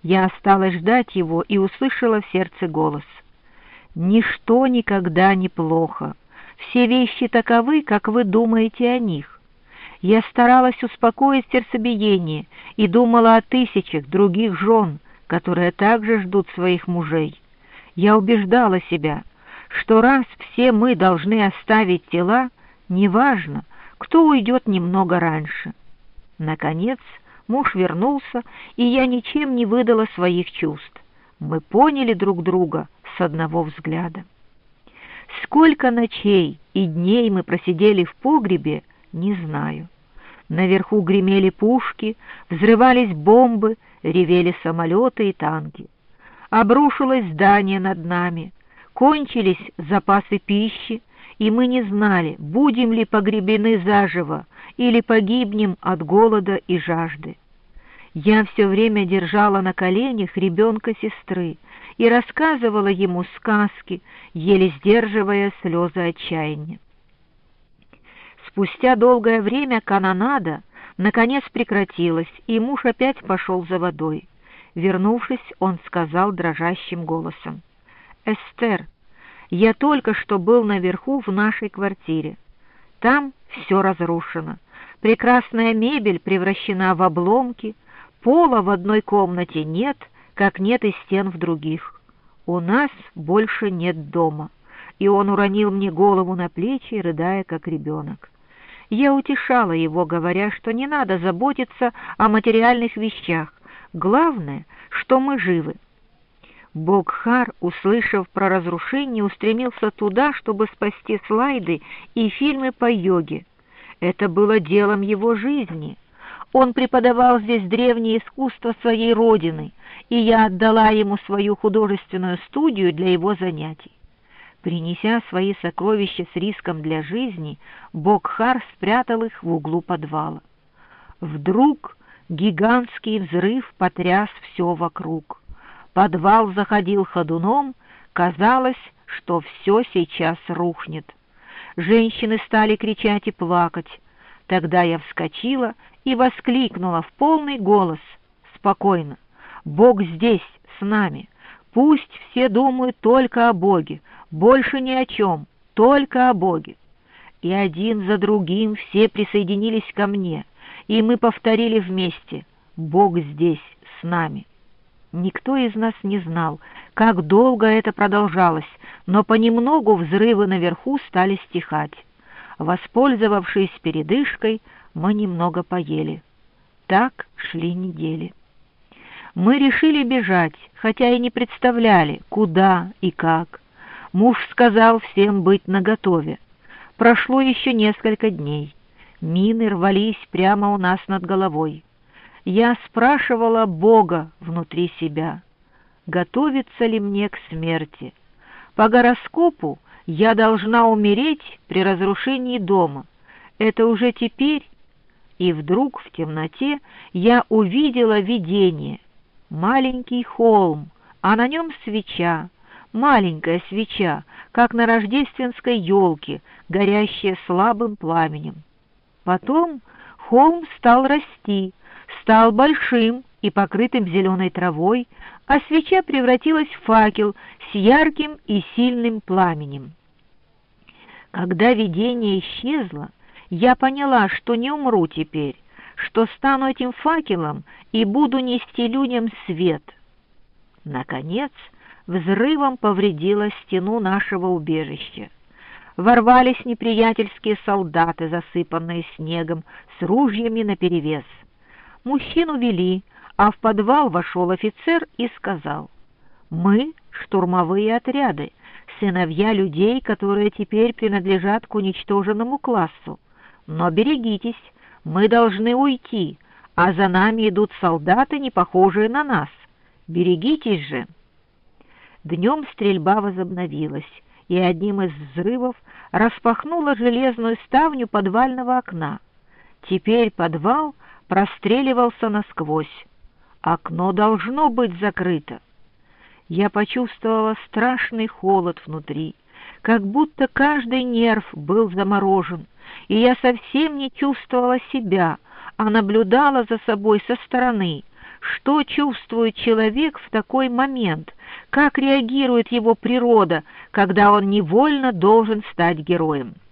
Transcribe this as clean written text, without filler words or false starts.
Я осталась ждать его и услышала в сердце голос: «Ничто никогда не плохо. Все вещи таковы, как вы думаете о них». Я старалась успокоить сердцебиение и думала о тысячах других жен, которые также ждут своих мужей. Я убеждала себя, что раз все мы должны оставить тела, неважно, кто уйдет немного раньше. Наконец муж вернулся, и я ничем не выдала своих чувств. Мы поняли друг друга с одного взгляда. Сколько ночей и дней мы просидели в погребе, не знаю. Наверху гремели пушки, взрывались бомбы, ревели самолеты и танки. Обрушилось здание над нами, кончились запасы пищи, и мы не знали, будем ли погребены заживо или погибнем от голода и жажды. Я все время держала на коленях ребенка сестры и рассказывала ему сказки, еле сдерживая слезы отчаяния. Спустя долгое время канонада наконец прекратилась, и муж опять пошел за водой. Вернувшись, он сказал дрожащим голосом: «Эстер, я только что был наверху в нашей квартире. Там все разрушено. Прекрасная мебель превращена в обломки, пола в одной комнате нет, как нет и стен в других. У нас больше нет дома». И он уронил мне голову на плечи, рыдая, как ребенок. Я утешала его, говоря, что не надо заботиться о материальных вещах. Главное, что мы живы. Богхар, услышав про разрушение, устремился туда, чтобы спасти слайды и фильмы по йоге. Это было делом его жизни. Он преподавал здесь древнее искусство своей родины, и я отдала ему свою художественную студию для его занятий. Принеся свои сокровища с риском для жизни, Богхар спрятал их в углу подвала. Вдруг гигантский взрыв потряс все вокруг. Подвал заходил ходуном, казалось, что все сейчас рухнет. Женщины стали кричать и плакать. Тогда я вскочила и воскликнула в полный голос: «Спокойно, Бог здесь, с нами. Пусть все думают только о Боге, больше ни о чем, только о Боге». И один за другим все присоединились ко мне, и мы повторили вместе: «Бог здесь, с нами». Никто из нас не знал, как долго это продолжалось, но понемногу взрывы наверху стали стихать. Воспользовавшись передышкой, мы немного поели. Так шли недели. Мы решили бежать, хотя и не представляли, куда и как. Муж сказал всем быть наготове. Прошло еще несколько дней. Мины рвались прямо у нас над головой. Я спрашивала Бога внутри себя, готовится ли мне к смерти. По гороскопу я должна умереть при разрушении дома. Это уже теперь. И вдруг в темноте я увидела видение. Маленький холм, а на нем свеча, маленькая свеча, как на рождественской елке, горящая слабым пламенем. Потом холм стал расти, стал большим и покрытым зеленой травой, а свеча превратилась в факел с ярким и сильным пламенем. Когда видение исчезло, я поняла, что не умру теперь, что стану этим факелом и буду нести людям свет. Наконец, взрывом повредила стену нашего убежища. Ворвались неприятельские солдаты, засыпанные снегом, с ружьями наперевес. Мужчин увели, а в подвал вошел офицер и сказал: «Мы — штурмовые отряды, сыновья людей, которые теперь принадлежат к уничтоженному классу. Но берегитесь, мы должны уйти, а за нами идут солдаты, не похожие на нас. Берегитесь же». Днем стрельба возобновилась, и одним из взрывов распахнула железную ставню подвального окна. Теперь подвал простреливался насквозь. Окно должно быть закрыто. Я почувствовала страшный холод внутри, как будто каждый нерв был заморожен, и я совсем не чувствовала себя, а наблюдала за собой со стороны, Что чувствует человек в такой момент? Как реагирует его природа, когда он невольно должен стать героем?